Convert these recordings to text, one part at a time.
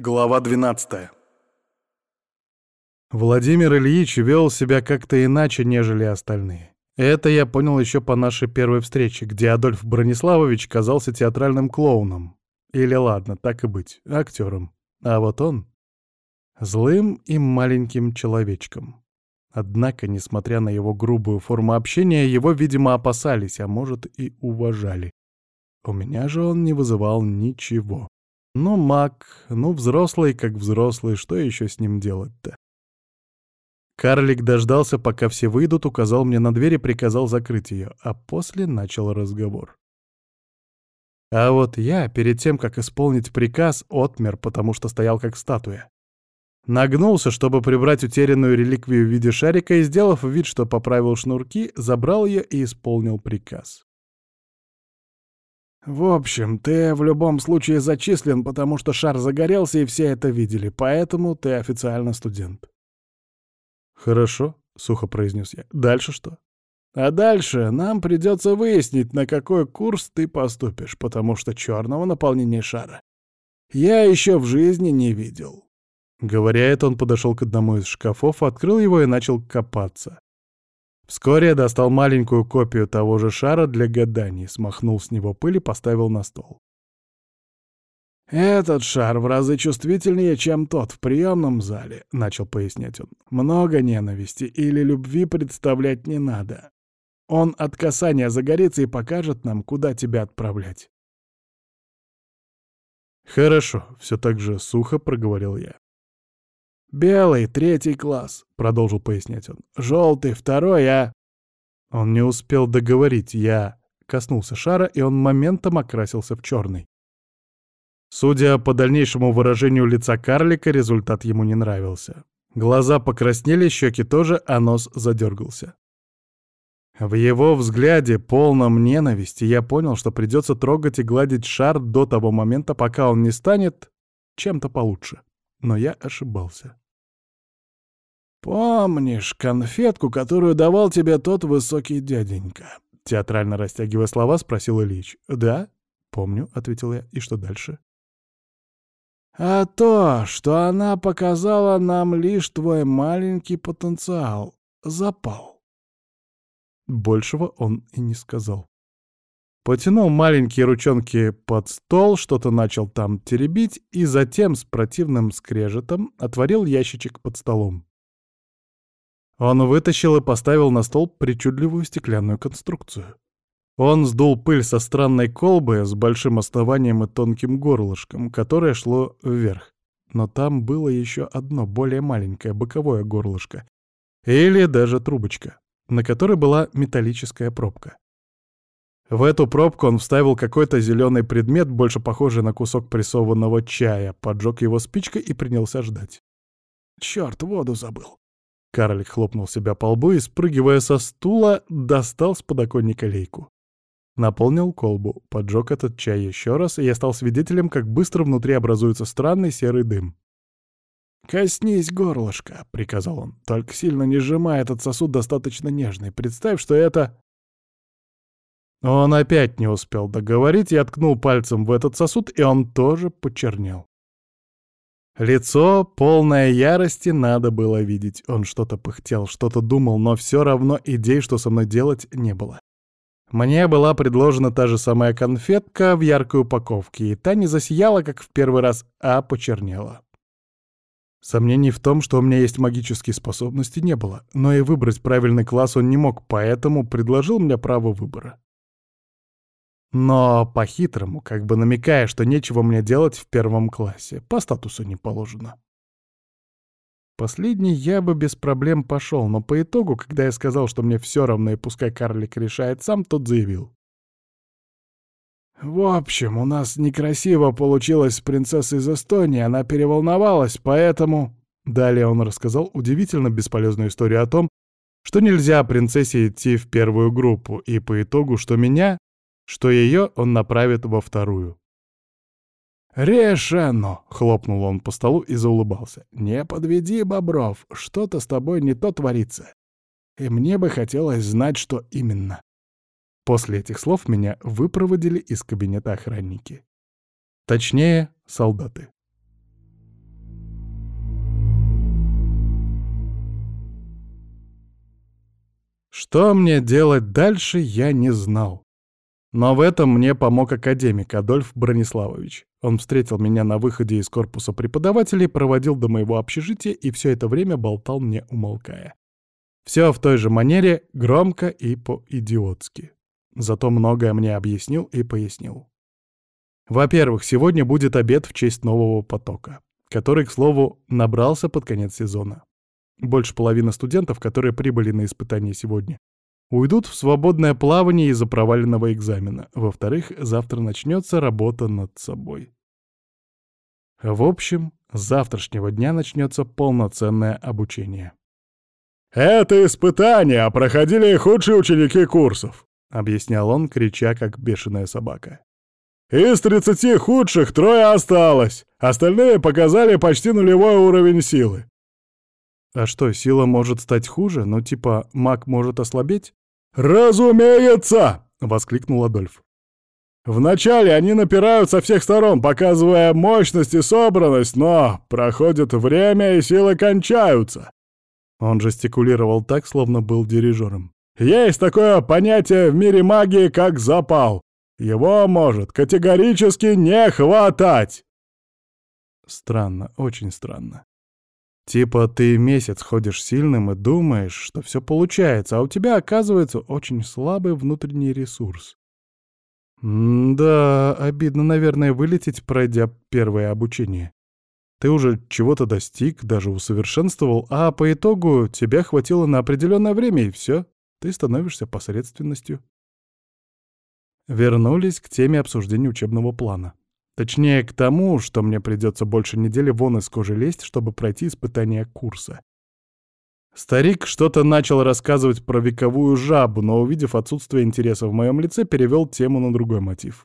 Глава 12. Владимир Ильич вел себя как-то иначе, нежели остальные. Это я понял еще по нашей первой встрече, где Адольф Брониславович казался театральным клоуном. Или ладно, так и быть, актером. А вот он — злым и маленьким человечком. Однако, несмотря на его грубую форму общения, его, видимо, опасались, а может и уважали. У меня же он не вызывал ничего. Ну, маг, ну, взрослый как взрослый, что еще с ним делать-то? Карлик дождался, пока все выйдут, указал мне на дверь и приказал закрыть ее, а после начал разговор. А вот я, перед тем, как исполнить приказ, отмер, потому что стоял как статуя. Нагнулся, чтобы прибрать утерянную реликвию в виде шарика, и, сделав вид, что поправил шнурки, забрал ее и исполнил приказ. В общем, ты в любом случае зачислен, потому что шар загорелся, и все это видели, поэтому ты официально студент. «Хорошо», — сухо произнес я. «Дальше что?» А дальше нам придется выяснить, на какой курс ты поступишь, потому что черного наполнения шара я еще в жизни не видел. Говоря это, он подошел к одному из шкафов, открыл его и начал копаться. Вскоре я достал маленькую копию того же шара для гаданий, смахнул с него пыль и поставил на стол. «Этот шар в разы чувствительнее, чем тот в приемном зале», — начал пояснять он. «Много ненависти или любви представлять не надо. Он от касания загорится и покажет нам, куда тебя отправлять». «Хорошо», — все так же сухо проговорил я. «Белый — 3 класс», — продолжил пояснять он. «Желтый — 2, а...» Он не успел договорить, я коснулся шара, и он моментом окрасился в черный. Судя по дальнейшему выражению лица карлика, результат ему не нравился. Глаза покраснели, щеки тоже, а нос задергался. В его взгляде, полном ненависти, я понял, что придется трогать и гладить шар до того момента, пока он не станет чем-то получше. Но я ошибался. «Помнишь конфетку, которую давал тебе тот высокий дяденька?» Театрально растягивая слова, спросил Ильич. «Да, помню», — ответил я. «И что дальше?» «А то, что она показала нам лишь твой маленький потенциал, запал». Большего он и не сказал. Потянул маленькие ручонки под стол, что-то начал там теребить, и затем с противным скрежетом отворил ящичек под столом. Он вытащил и поставил на стол причудливую стеклянную конструкцию. Он сдул пыль со странной колбы с большим основанием и тонким горлышком, которое шло вверх. Но там было еще одно, более маленькое, боковое горлышко. Или даже трубочка, на которой была металлическая пробка. В эту пробку он вставил какой-то зеленый предмет, больше похожий на кусок прессованного чая, поджег его спичкой и принялся ждать. «Черт, воду забыл!» Карлик хлопнул себя по лбу и, спрыгивая со стула, достал с подоконника лейку. Наполнил колбу, поджег этот чай еще раз, и я стал свидетелем, как быстро внутри образуется странный серый дым. «Коснись горлышка», — приказал он. «Только сильно не сжимай, этот сосуд достаточно нежный. Представь, что это...» Он опять не успел договорить, я ткнул пальцем в этот сосуд, и он тоже почернел. Лицо, полное ярости, надо было видеть. Он что-то пыхтел, что-то думал, но все равно идей, что со мной делать, не было. Мне была предложена та же самая конфетка в яркой упаковке, и та не засияла, как в первый раз, а почернела. Сомнений в том, что у меня есть магические способности, не было, но и выбрать правильный класс он не мог, поэтому предложил мне право выбора. Но по-хитрому, как бы намекая, что нечего мне делать в 1 классе, по статусу не положено. Последний я бы без проблем пошел, но по итогу, когда я сказал, что мне все равно и пускай карлик решает сам, тот заявил. «В общем, у нас некрасиво получилось с принцессой из Эстонии, она переволновалась, поэтому...» Далее он рассказал удивительно бесполезную историю о том, что нельзя принцессе идти в 1 группу, и по итогу, что меня, что ее он направит во 2. «Решено!» — хлопнул он по столу и заулыбался. «Не подведи, Бобров, что-то с тобой не то творится. И мне бы хотелось знать, что именно». После этих слов меня выпроводили из кабинета охранники. Точнее, солдаты. Что мне делать дальше, я не знал. Но в этом мне помог академик Адольф Брониславович. Он встретил меня на выходе из корпуса преподавателей, проводил до моего общежития и все это время болтал, не умолкая. Все в той же манере, громко и по-идиотски. Зато многое мне объяснил и пояснил. Во-первых, сегодня будет обед в честь нового потока, который, к слову, набрался под конец сезона. Больше половины студентов, которые прибыли на испытание сегодня, уйдут в свободное плавание из-за проваленного экзамена. Во-вторых, завтра начнется работа над собой. В общем, с завтрашнего дня начнется полноценное обучение. «Это испытания проходили худшие ученики курсов», — объяснял он, крича, как бешеная собака. «Из 30 худших 3 осталось, остальные показали почти нулевой уровень силы». А что, сила может стать хуже? Ну, типа, маг может ослабеть? «Разумеется!» — воскликнул Адольф. «Вначале они напирают со всех сторон, показывая мощность и собранность, но проходит время, и силы кончаются». Он жестикулировал так, словно был дирижером. «Есть такое понятие в мире магии, как запал. Его может категорически не хватать». Странно, очень странно. Типа ты месяц ходишь сильным и думаешь, что все получается, а у тебя оказывается очень слабый внутренний ресурс. Да, обидно, наверное, вылететь, пройдя первое обучение. Ты уже чего-то достиг, даже усовершенствовал, а по итогу тебя хватило на определенное время, и все, ты становишься посредственностью. Вернулись к теме обсуждения учебного плана. Точнее, к тому, что мне придется больше недели вон из кожи лезть, чтобы пройти испытание курса. Старик что-то начал рассказывать про вековую жабу, но, увидев отсутствие интереса в моем лице, перевел тему на другой мотив.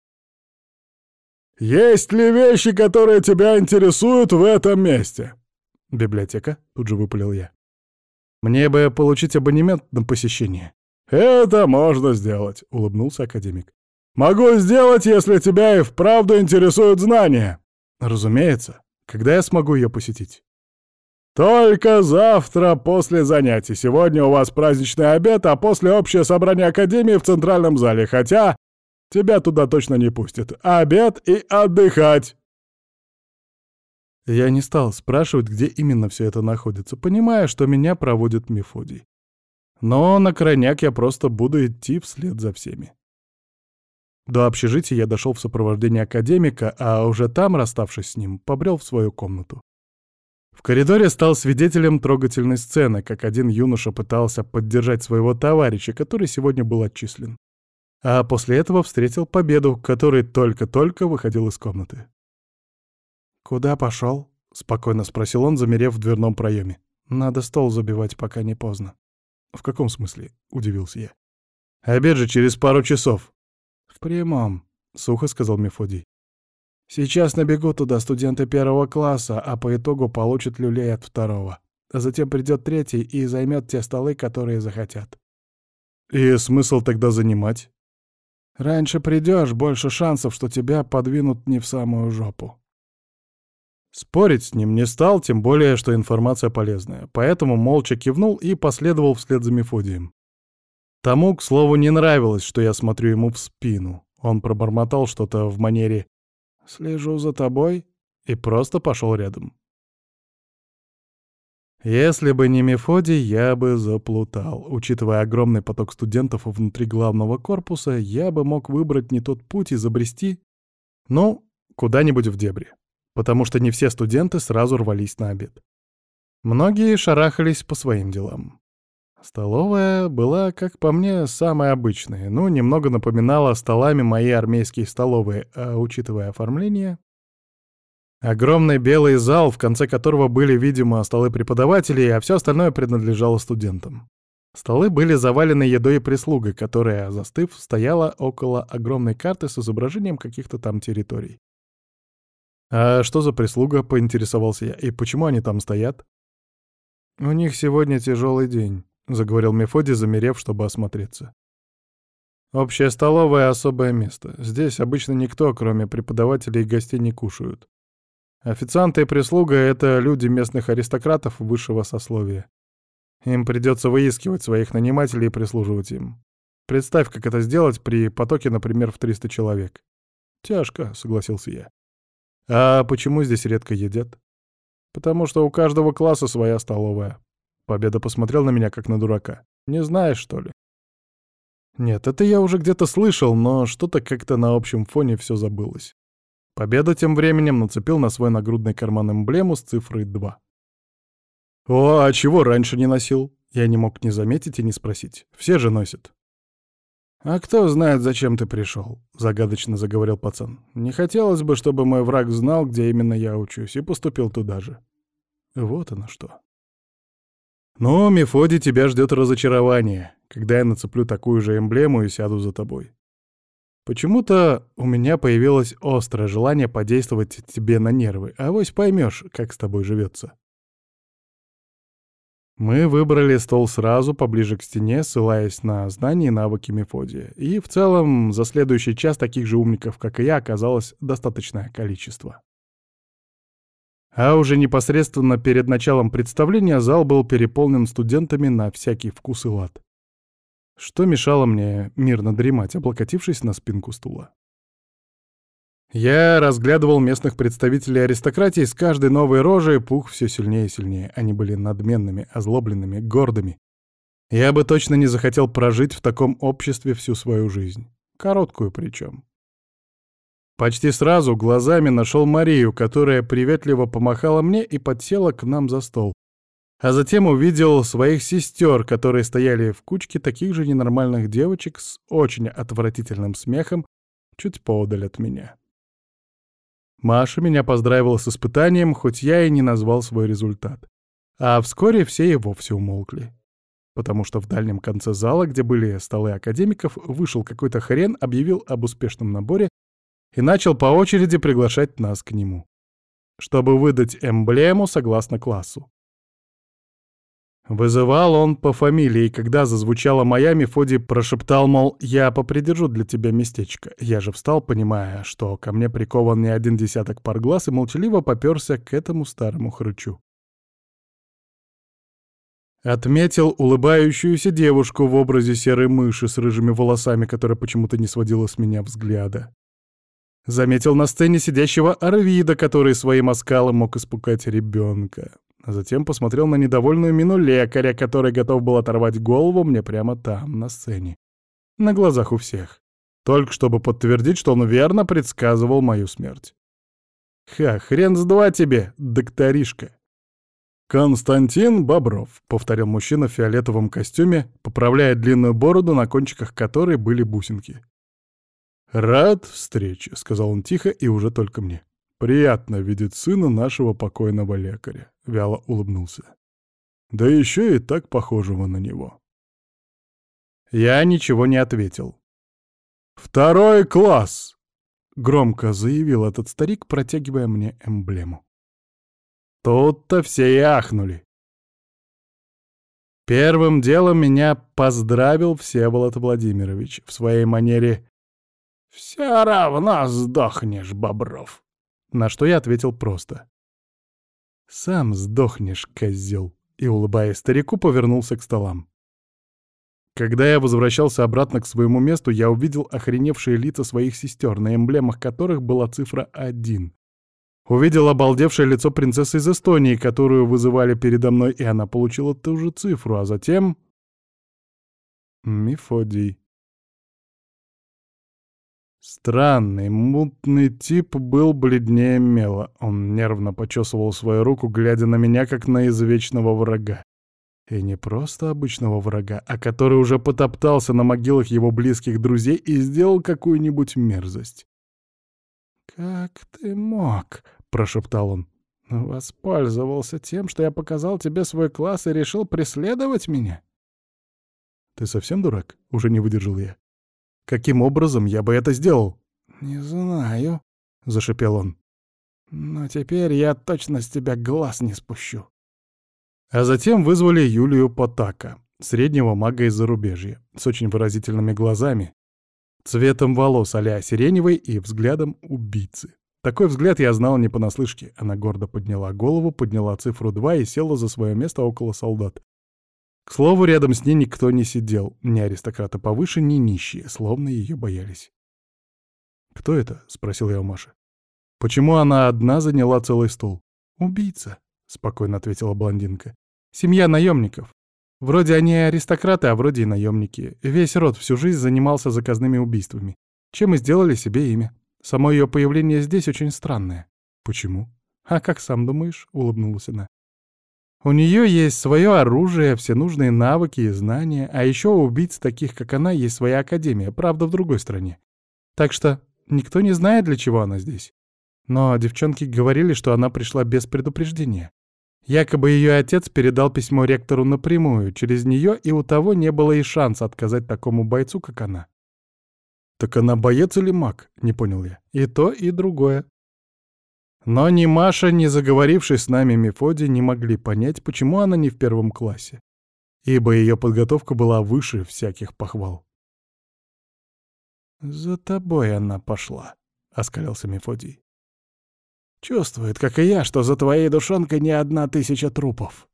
«Есть ли вещи, которые тебя интересуют в этом месте?» «Библиотека?» — тут же выпалил я. «Мне бы получить абонемент на посещение». «Это можно сделать», — улыбнулся академик. «Могу сделать, если тебя и вправду интересуют знания». «Разумеется. Когда я смогу ее посетить?» «Только завтра после занятий. Сегодня у вас праздничный обед, а после общее собрание академии в центральном зале, хотя тебя туда точно не пустят. Обед и отдыхать!» Я не стал спрашивать, где именно все это находится, понимая, что меня проводит Мефодий. Но на крайняк я просто буду идти вслед за всеми. До общежития я дошел в сопровождении академика, а уже там, расставшись с ним, побрел в свою комнату. В коридоре стал свидетелем трогательной сцены, как один юноша пытался поддержать своего товарища, который сегодня был отчислен. А после этого встретил Победу, который только-только выходил из комнаты. «Куда пошел?» — спокойно спросил он, замерев в дверном проеме. «Надо стол забивать, пока не поздно». «В каком смысле?» — удивился я. «Обед же через пару часов». «В прямом», — сухо сказал Мефодий. «Сейчас набегут туда студенты 1 класса, а по итогу получат люлей от 2. А затем придет 3 и займет те столы, которые захотят». «И смысл тогда занимать?» «Раньше придешь, больше шансов, что тебя подвинут не в самую жопу». Спорить с ним не стал, тем более, что информация полезная, поэтому молча кивнул и последовал вслед за Мефодием. Тому, к слову, не нравилось, что я смотрю ему в спину. Он пробормотал что-то в манере «слежу за тобой» и просто пошел рядом. Если бы не Мефодий, я бы заплутал. Учитывая огромный поток студентов внутри главного корпуса, я бы мог выбрать не тот путь и забрести, куда-нибудь в дебри. Потому что не все студенты сразу рвались на обед. Многие шарахались по своим делам. Столовая была, как по мне, самой обычной, немного напоминала столами мои армейские столовые, а учитывая оформление... Огромный белый зал, в конце которого были, видимо, столы преподавателей, а все остальное принадлежало студентам. Столы были завалены едой и прислугой, которая, застыв, стояла около огромной карты с изображением каких-то там территорий. «А что за прислуга?» — поинтересовался я. «И почему они там стоят?» «У них сегодня тяжелый день», — заговорил Мефодий, замерев, чтобы осмотреться. «Общая столовая — особое место. Здесь обычно никто, кроме преподавателей и гостей, не кушают. Официанты и прислуга — это люди местных аристократов высшего сословия. Им придется выискивать своих нанимателей и прислуживать им. Представь, как это сделать при потоке, например, в 300 человек. Тяжко, согласился я. А почему здесь редко едят? Потому что у каждого класса своя столовая. Победа посмотрел на меня, как на дурака. Не знаешь, что ли? Нет, это я уже где-то слышал, но что-то как-то на общем фоне все забылось. Победа тем временем нацепил на свой нагрудный карман эмблему с цифрой 2. «О, а чего раньше не носил?» Я не мог не заметить и не спросить. Все же носят. «А кто знает, зачем ты пришел?» — загадочно заговорил пацан. «Не хотелось бы, чтобы мой враг знал, где именно я учусь, и поступил туда же». Вот оно что. «Ну, Мефодий, тебя ждет разочарование, когда я нацеплю такую же эмблему и сяду за тобой. Почему-то у меня появилось острое желание подействовать тебе на нервы, а авось поймешь, как с тобой живется». Мы выбрали стол сразу, поближе к стене, ссылаясь на знания и навыки Мефодия. И в целом за следующий час таких же умников, как и я, оказалось достаточное количество. А уже непосредственно перед началом представления зал был переполнен студентами на всякий вкус и лад. Что мешало мне мирно дремать, облокотившись на спинку стула? Я разглядывал местных представителей аристократии, с каждой новой рожей пух все сильнее и сильнее. Они были надменными, озлобленными, гордыми. Я бы точно не захотел прожить в таком обществе всю свою жизнь. Короткую причем. Почти сразу глазами нашел Марию, которая приветливо помахала мне и подсела к нам за стол. А затем увидел своих сестер, которые стояли в кучке таких же ненормальных девочек с очень отвратительным смехом чуть поодаль от меня. Маша меня поздравила с испытанием, хоть я и не назвал свой результат. А вскоре все и вовсе умолкли. Потому что в дальнем конце зала, где были столы академиков, вышел какой-то хрен, объявил об успешном наборе и начал по очереди приглашать нас к нему, чтобы выдать эмблему согласно классу. Вызывал он по фамилии, и когда зазвучала моя, Мефодий прошептал, мол, «Я попридержу для тебя местечко». Я же встал, понимая, что ко мне прикован не один десяток пар глаз, и молчаливо попёрся к этому старому хрычу. Отметил улыбающуюся девушку в образе серой мыши с рыжими волосами, которая почему-то не сводила с меня взгляда. Заметил на сцене сидящего Арвида, который своим оскалом мог испугать ребенка. А затем посмотрел на недовольную мину лекаря, который готов был оторвать голову мне прямо там, на сцене. На глазах у всех. Только чтобы подтвердить, что он верно предсказывал мою смерть. «Ха, хрен с два тебе, докторишка!» «Константин Бобров», — повторил мужчина в фиолетовом костюме, поправляя длинную бороду, на кончиках которой были бусинки. «Рад встрече», — сказал он тихо и уже только мне. «Приятно видеть сына нашего покойного лекаря», — вяло улыбнулся. «Да еще и так похожего на него». Я ничего не ответил. «Второй класс!» — громко заявил этот старик, протягивая мне эмблему. Тут-то все и ахнули. Первым делом меня поздравил Всеволод Владимирович в своей манере «Все равно сдохнешь, Бобров». На что я ответил просто. «Сам сдохнешь, козел», и, улыбаясь старику, повернулся к столам. Когда я возвращался обратно к своему месту, я увидел охреневшие лица своих сестер, на эмблемах которых была цифра 1. Увидел обалдевшее лицо принцессы из Эстонии, которую вызывали передо мной, и она получила ту же цифру, а затем... Мефодий. Странный, мутный тип был бледнее мела. Он нервно почесывал свою руку, глядя на меня, как на извечного врага. И не просто обычного врага, а который уже потоптался на могилах его близких друзей и сделал какую-нибудь мерзость. «Как ты мог?» — прошептал он. «Воспользовался тем, что я показал тебе свой класс и решил преследовать меня?» «Ты совсем дурак?» — уже не выдержал я. «Каким образом я бы это сделал?» «Не знаю», — зашипел он. «Но теперь я точно с тебя глаз не спущу». А затем вызвали Юлию Потака, среднего мага из зарубежья, с очень выразительными глазами, цветом волос а-ля сиреневой и взглядом убийцы. Такой взгляд я знал не понаслышке. Она гордо подняла голову, подняла цифру 2 и села за свое место около солдат. К слову, рядом с ней никто не сидел, ни аристократы повыше, ни нищие, словно ее боялись. «Кто это?» — спросил я у Маши. «Почему она одна заняла целый стол?» «Убийца», — спокойно ответила блондинка. «Семья наемников. Вроде они аристократы, а вроде и наемники. Весь род всю жизнь занимался заказными убийствами, чем и сделали себе имя. Само ее появление здесь очень странное». «Почему?» «А как сам думаешь?» — улыбнулась она. «У нее есть свое оружие, все нужные навыки и знания, а еще у убийц, таких как она, есть своя академия, правда, в другой стране. Так что никто не знает, для чего она здесь. Но девчонки говорили, что она пришла без предупреждения. Якобы ее отец передал письмо ректору напрямую, через нее, и у того не было и шанса отказать такому бойцу, как она». «Так она боец или маг?» — не понял я. «И то, и другое». Но ни Маша, ни заговоривший с нами Мефодий не могли понять, почему она не в первом классе, ибо ее подготовка была выше всяких похвал. «За тобой она пошла», — оскалился Мефодий. «Чувствует, как и я, что за твоей душонкой не 1000 трупов».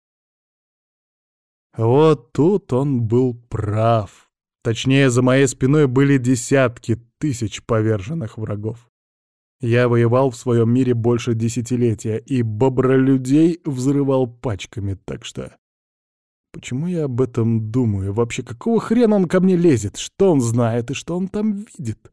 Вот тут он был прав. Точнее, за моей спиной были десятки тысяч поверженных врагов. Я воевал в своем мире больше десятилетия, и бобролюдей взрывал пачками, так что... Почему я об этом думаю? Вообще, какого хрена он ко мне лезет? Что он знает и что он там видит?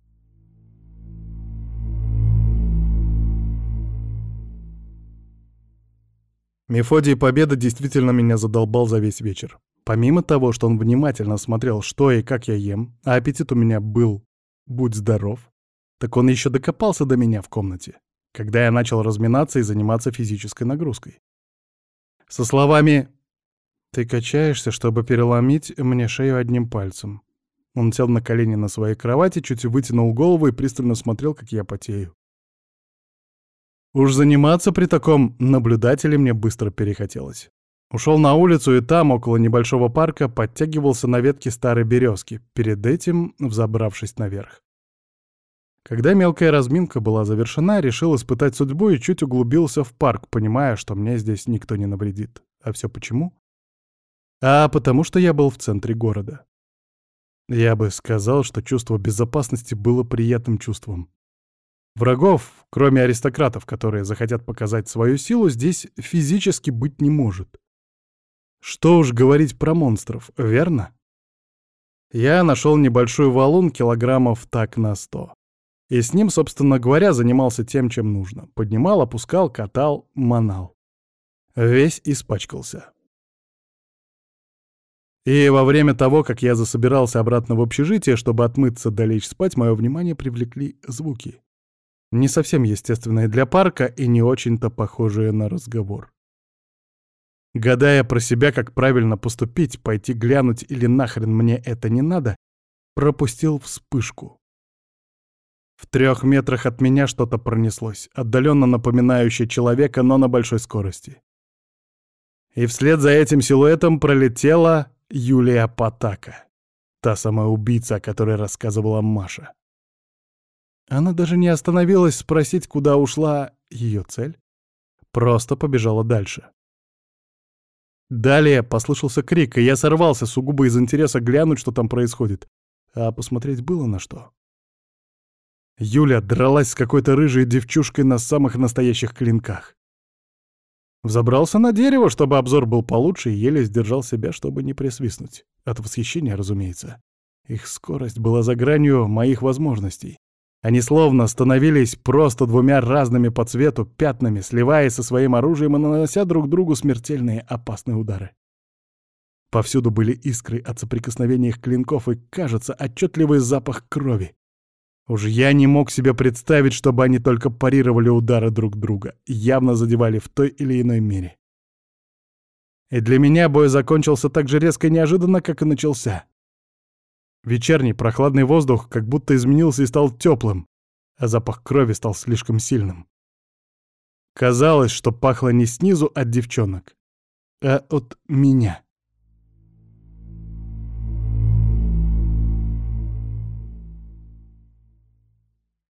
Мефодий Победа действительно меня задолбал за весь вечер. Помимо того, что он внимательно смотрел, что и как я ем, а аппетит у меня был, будь здоров, так он еще докопался до меня в комнате, когда я начал разминаться и заниматься физической нагрузкой. Со словами «Ты качаешься, чтобы переломить мне шею одним пальцем». Он сел на колени на своей кровати, чуть вытянул голову и пристально смотрел, как я потею. Уж заниматься при таком наблюдателе мне быстро перехотелось. Ушел на улицу и там, около небольшого парка, подтягивался на ветке старой березки, перед этим взобравшись наверх. Когда мелкая разминка была завершена, решил испытать судьбу и чуть углубился в парк, понимая, что мне здесь никто не навредит. А все почему? А потому что я был в центре города. Я бы сказал, что чувство безопасности было приятным чувством. Врагов, кроме аристократов, которые захотят показать свою силу, здесь физически быть не может. Что уж говорить про монстров, верно? Я нашел небольшой валун килограммов так на 100. И с ним, собственно говоря, занимался тем, чем нужно. Поднимал, опускал, катал, манал. Весь испачкался. И во время того, как я засобирался обратно в общежитие, чтобы отмыться да лечь спать, мое внимание привлекли звуки. Не совсем естественные для парка и не очень-то похожие на разговор. Гадая про себя, как правильно поступить, пойти глянуть или нахрен мне это не надо, пропустил вспышку. В 3 метрах от меня что-то пронеслось, отдаленно напоминающее человека, но на большой скорости. И вслед за этим силуэтом пролетела Юлия Потака, та самая убийца, о которой рассказывала Маша. Она даже не остановилась спросить, куда ушла ее цель, просто побежала дальше. Далее послышался крик, и я сорвался сугубо из интереса глянуть, что там происходит. А посмотреть было на что. Юля дралась с какой-то рыжей девчушкой на самых настоящих клинках. Взобрался на дерево, чтобы обзор был получше, и еле сдержал себя, чтобы не присвистнуть. От восхищения, разумеется. Их скорость была за гранью моих возможностей. Они словно становились просто 2 разными по цвету пятнами, сливаясь со своим оружием и нанося друг другу смертельные опасные удары. Повсюду были искры от соприкосновения их клинков и, кажется, отчетливый запах крови. Уж я не мог себе представить, чтобы они только парировали удары друг друга, явно задевали в той или иной мере. И для меня бой закончился так же резко и неожиданно, как и начался. Вечерний прохладный воздух как будто изменился и стал теплым, а запах крови стал слишком сильным. Казалось, что пахло не снизу от девчонок, а от меня.